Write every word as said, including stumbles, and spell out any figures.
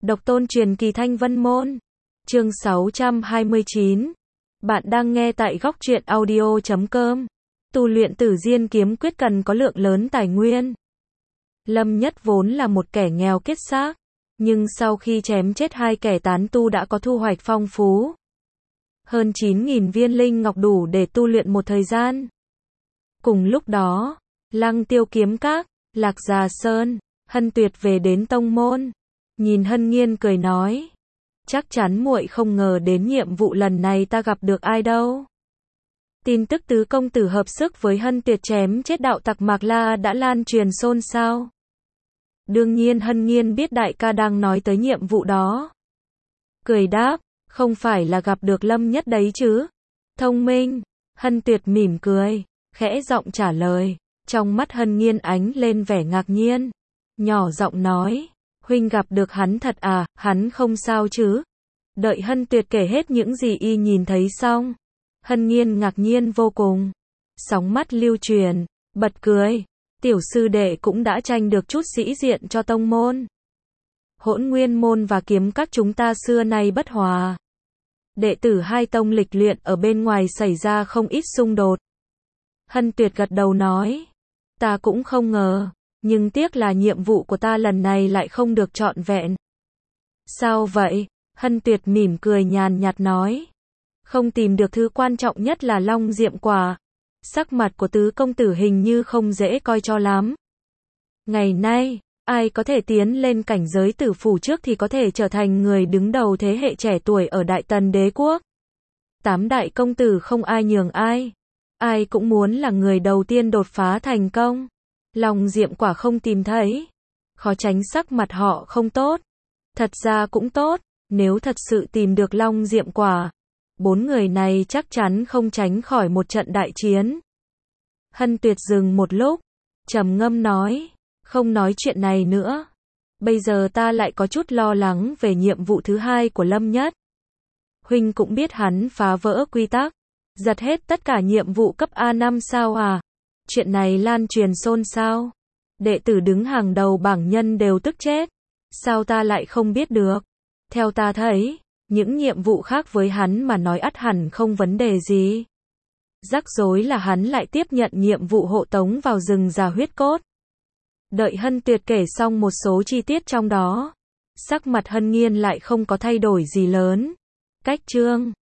Độc tôn truyền kỳ Thanh Vân Môn. Chương sáu trăm hai mươi chín. Bạn đang nghe tại góc truyện audio chấm com. Tu luyện Tử Diên kiếm quyết cần có lượng lớn tài nguyên. Lâm Nhất vốn là một kẻ nghèo kiết xác, nhưng sau khi chém chết hai kẻ tán tu đã có thu hoạch phong phú. Hơn chín nghìn viên linh ngọc đủ để tu luyện một thời gian. Cùng lúc đó, Lăng Tiêu kiếm các, Lạc Già Sơn, Hân Tuyệt về đến tông môn. Nhìn Hân Nghiên cười nói, chắc chắn muội không ngờ đến nhiệm vụ lần này ta gặp được ai đâu. Tin tức tứ công tử hợp sức với Hân Tuyệt chém chết đạo tặc Mạc La đã lan truyền xôn xao. Đương nhiên Hân Nghiên biết đại ca đang nói tới nhiệm vụ đó. Cười đáp, không phải là gặp được Lâm Nhất đấy chứ. Thông minh. Hân Tuyệt mỉm cười, khẽ giọng trả lời. Trong mắt Hân Nghiên ánh lên vẻ ngạc nhiên. Nhỏ giọng nói, huynh gặp được hắn thật à, hắn không sao chứ. Đợi Hân Tuyệt kể hết những gì y nhìn thấy xong, Hân Nghiên ngạc nhiên vô cùng. Sóng mắt lưu truyền, bật cười. Tiểu sư đệ cũng đã tranh được chút sĩ diện cho tông môn. Hỗn Nguyên môn và kiếm các chúng ta xưa nay bất hòa. Đệ tử hai tông lịch luyện ở bên ngoài xảy ra không ít xung đột. Hân Tuyệt gật đầu nói, ta cũng không ngờ, nhưng tiếc là nhiệm vụ của ta lần này lại không được trọn vẹn. Sao vậy? Hân Tuyệt mỉm cười nhàn nhạt nói, không tìm được thứ quan trọng nhất là Long Diệm Quả. Sắc mặt của tứ công tử hình như không dễ coi cho lắm. Ngày nay, ai có thể tiến lên cảnh giới tử phủ trước thì có thể trở thành người đứng đầu thế hệ trẻ tuổi ở Đại Tần đế quốc. Tám đại công tử không ai nhường ai. Ai cũng muốn là người đầu tiên đột phá thành công. Long Diệm Quả không tìm thấy, khó tránh sắc mặt họ không tốt. Thật ra cũng tốt, nếu thật sự tìm được Long Diệm Quả, bốn người này chắc chắn không tránh khỏi một trận đại chiến. Hân Tuyệt dừng một lúc, trầm ngâm nói, không nói chuyện này nữa. Bây giờ ta lại có chút lo lắng về nhiệm vụ thứ hai của Lâm Nhất. Huynh cũng biết hắn phá vỡ quy tắc, giật hết tất cả nhiệm vụ cấp A năm sao à? Chuyện này lan truyền xôn xao. Đệ tử đứng hàng đầu bảng nhân đều tức chết. Sao ta lại không biết được? Theo ta thấy, những nhiệm vụ khác với hắn mà nói ắt hẳn không vấn đề gì. Rắc rối là hắn lại tiếp nhận nhiệm vụ hộ tống vào rừng già huyết cốt. Đợi Hân Tuyệt kể xong một số chi tiết trong đó, sắc mặt Hân Nghiên lại không có thay đổi gì lớn. Cách chương